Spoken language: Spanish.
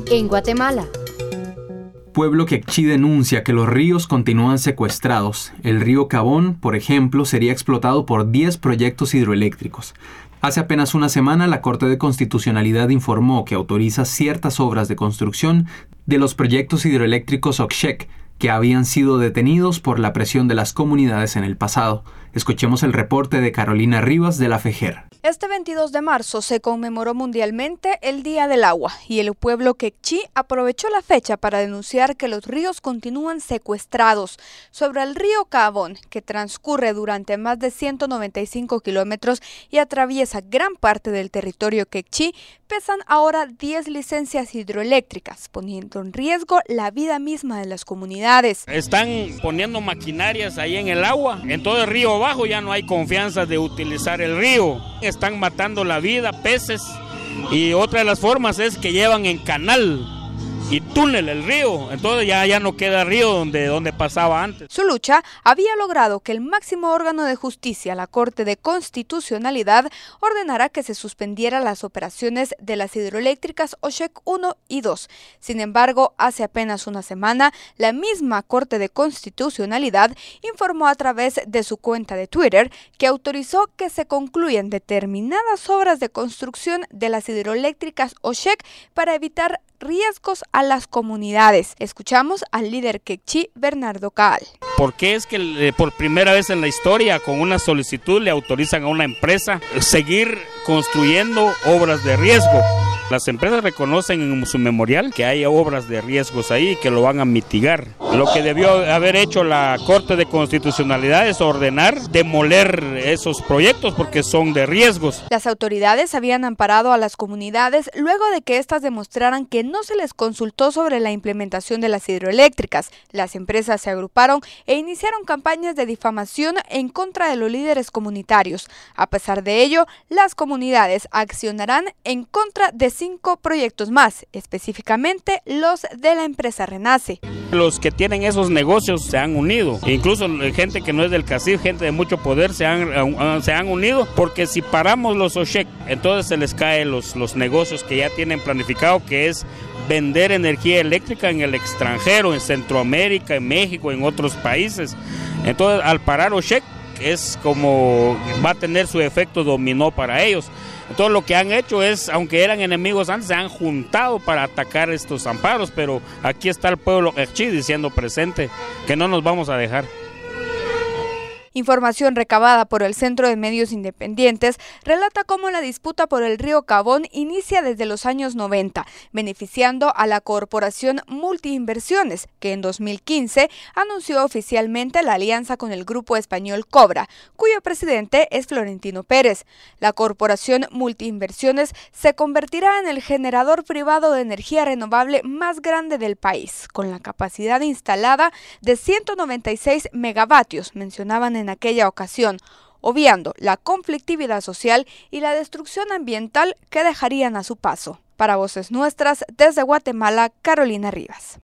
En Guatemala. Pueblo Quechí denuncia que los ríos continúan secuestrados. El río Cabón, por ejemplo, sería explotado por 10 proyectos hidroeléctricos. Hace apenas una semana, la Corte de Constitucionalidad informó que autoriza ciertas obras de construcción de los proyectos hidroeléctricos Oxxec, que habían sido detenidos por la presión de las comunidades en el pasado. Escuchemos el reporte de Carolina Rivas de la FEGER. Este 22 de marzo se conmemoró mundialmente el Día del Agua y el pueblo quechí aprovechó la fecha para denunciar que los ríos continúan secuestrados. Sobre el río Cabón, que transcurre durante más de 195 kilómetros y atraviesa gran parte del territorio quechí, pesan ahora 10 licencias hidroeléctricas, poniendo en riesgo la vida misma de las comunidades. Están poniendo maquinarias ahí en el agua, en todo el río abajo ya no hay confianza de utilizar el río. Están matando la vida, peces, y otra de las formas es que llevan en canal y túnel el río, entonces ya no queda río donde pasaba antes. Su lucha había logrado que el máximo órgano de justicia, la Corte de Constitucionalidad, ordenara que se suspendieran las operaciones de las hidroeléctricas Oxxec 1 y 2. Sin embargo, hace apenas una semana, la misma Corte de Constitucionalidad informó a través de su cuenta de Twitter que autorizó que se concluyan determinadas obras de construcción de las hidroeléctricas Oxxec para evitar riesgos a las comunidades. Escuchamos al líder quechí Bernardo Caal. ¿Por qué es que por primera vez en la historia con una solicitud le autorizan a una empresa seguir construyendo obras de riesgo? Las empresas reconocen en su memorial que hay obras de riesgos ahí que lo van a mitigar. Lo que debió haber hecho la Corte de Constitucionalidad es ordenar demoler esos proyectos porque son de riesgos. Las autoridades habían amparado a las comunidades luego de que éstas demostraran que no se les consultó sobre la implementación de las hidroeléctricas. Las empresas se agruparon e iniciaron campañas de difamación en contra de los líderes comunitarios. A pesar de ello, las comunidades accionarán en contra de 5 proyectos más, específicamente los de la empresa Renace. Los que tienen esos negocios se han unido, incluso gente que no es del CACIF, gente de mucho poder se han unido, porque si paramos los Oxxec, entonces se les caen los negocios que ya tienen planificado, que es vender energía eléctrica en el extranjero, en Centroamérica, en México, en otros países. Entonces, al parar Oxxec, es como va a tener su efecto dominó para ellos. Entonces lo que han hecho es, aunque eran enemigos antes, se han juntado para atacar estos amparos, pero aquí está el pueblo quechí diciendo presente que no nos vamos a dejar. Información recabada por el Centro de Medios Independientes relata cómo la disputa por el río Cabón inicia desde los años 90, beneficiando a la Corporación Multiinversiones, que en 2015 anunció oficialmente la alianza con el grupo español Cobra, cuyo presidente es Florentino Pérez. La Corporación Multiinversiones se convertirá en el generador privado de energía renovable más grande del país, con la capacidad instalada de 196 megavatios, mencionaban en aquella ocasión, obviando la conflictividad social y la destrucción ambiental que dejarían a su paso. Para Voces Nuestras, desde Guatemala, Carolina Rivas.